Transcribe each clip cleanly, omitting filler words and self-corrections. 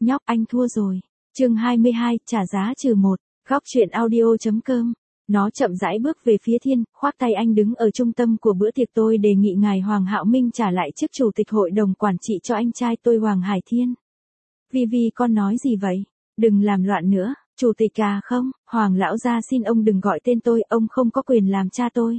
nhóc anh thua rồi. Chương 22, trả giá -1, góc truyện audio.com. Nó chậm rãi bước về phía Thiên, khoác tay anh đứng ở trung tâm của bữa tiệc. Tôi đề nghị ngài Hoàng Hạo Minh trả lại chức chủ tịch hội đồng quản trị cho anh trai tôi Hoàng Hải Thiên. Vi con nói gì vậy? Đừng làm loạn nữa, chủ tịch à không, Hoàng lão gia xin ông đừng gọi tên tôi, ông không có quyền làm cha tôi.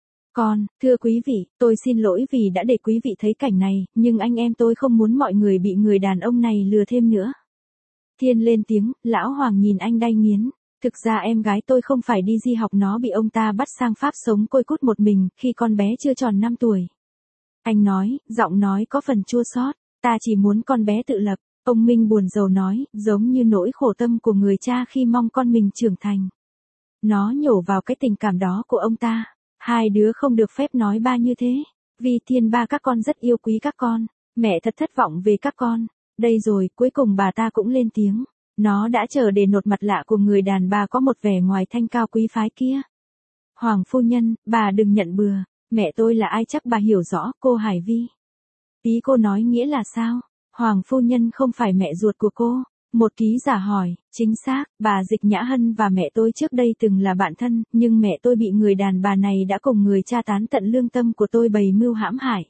Thưa quý vị, tôi xin lỗi vì đã để quý vị thấy cảnh này, nhưng anh em tôi không muốn mọi người bị người đàn ông này lừa thêm nữa. Thiên lên tiếng, lão Hoàng nhìn anh đay nghiến. Thực ra em gái tôi không phải đi di học, nó bị ông ta bắt sang Pháp sống côi cút một mình khi con bé chưa tròn 5 tuổi. Anh nói, giọng nói có phần chua xót. Ta chỉ muốn con bé tự lập. Ông Minh buồn rầu nói, giống như nỗi khổ tâm của người cha khi mong con mình trưởng thành. Nó nhổ vào cái tình cảm đó của ông ta. Hai đứa không được phép nói ba như thế. Vì Thiên ba các con rất yêu quý các con. Mẹ thật thất vọng về các con. Đây rồi, cuối cùng bà ta cũng lên tiếng. Nó đã chờ để nột mặt lạ của người đàn bà có một vẻ ngoài thanh cao quý phái kia. Hoàng phu nhân, bà đừng nhận bừa. Mẹ tôi là ai chắc bà hiểu rõ, cô Hải Vi. Ý cô nói nghĩa là sao? Hoàng phu nhân không phải mẹ ruột của cô. Một ký giả hỏi, chính xác, bà Dịch Nhã Hân và mẹ tôi trước đây từng là bạn thân, nhưng mẹ tôi bị người đàn bà này đã cùng người cha tán tận lương tâm của tôi bày mưu hãm hại.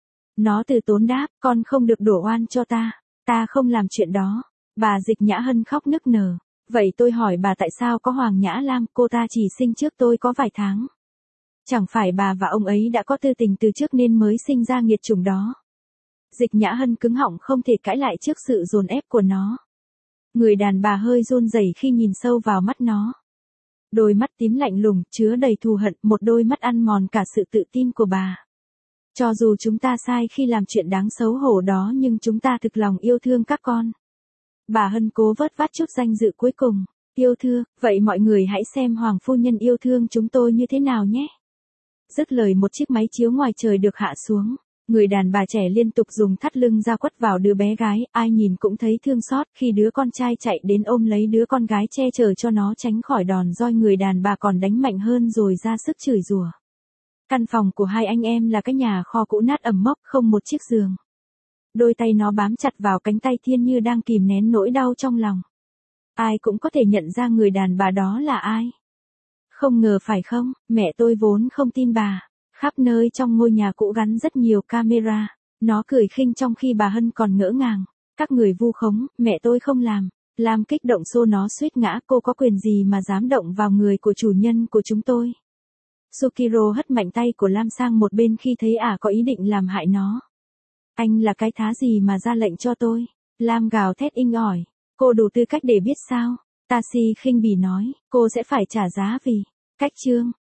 Nó từ tốn đáp, con không được đổ oan cho ta. Ta không làm chuyện đó. Bà Dịch Nhã Hân khóc nức nở. Vậy tôi hỏi bà tại sao có Hoàng Nhã Lam, cô ta chỉ sinh trước tôi có vài tháng. Chẳng phải bà và ông ấy đã có tư tình từ trước nên mới sinh ra nghiệt chủng đó. Dịch Nhã Hân cứng họng không thể cãi lại trước sự dồn ép của nó. Người đàn bà hơi run rẩy khi nhìn sâu vào mắt nó. Đôi mắt tím lạnh lùng, chứa đầy thù hận, một đôi mắt ăn mòn cả sự tự tin của bà. Cho dù chúng ta sai khi làm chuyện đáng xấu hổ đó nhưng chúng ta thực lòng yêu thương các con. Bà Hân cố vớt vát chút danh dự cuối cùng. Yêu thương, vậy mọi người hãy xem Hoàng phu nhân yêu thương chúng tôi như thế nào nhé. Dứt lời một chiếc máy chiếu ngoài trời được hạ xuống. Người đàn bà trẻ liên tục dùng thắt lưng ra quất vào đứa bé gái, ai nhìn cũng thấy thương xót khi đứa con trai chạy đến ôm lấy đứa con gái che chở cho nó tránh khỏi đòn roi. Người đàn bà còn đánh mạnh hơn rồi ra sức chửi rủa. Căn phòng của hai anh em là cái nhà kho cũ nát ẩm mốc, không một chiếc giường. Đôi tay nó bám chặt vào cánh tay Thiên như đang kìm nén nỗi đau trong lòng. Ai cũng có thể nhận ra người đàn bà đó là ai. Không ngờ phải không, mẹ tôi vốn không tin bà. Khắp nơi trong ngôi nhà cũ gắn rất nhiều camera. Nó cười khinh trong khi bà Hân còn ngỡ ngàng. Các người vu khống, mẹ tôi không làm. Lam kích động xô nó suýt ngã, cô có quyền gì mà dám động vào người của chủ nhân của chúng tôi. Sukiro hất mạnh tay của Lam sang một bên khi thấy ả có ý định làm hại nó. Anh là cái thá gì mà ra lệnh cho tôi? Lam gào thét inh ỏi. Cô đủ tư cách để biết sao? Tashi khinh bỉ nói, cô sẽ phải trả giá vì cách chương.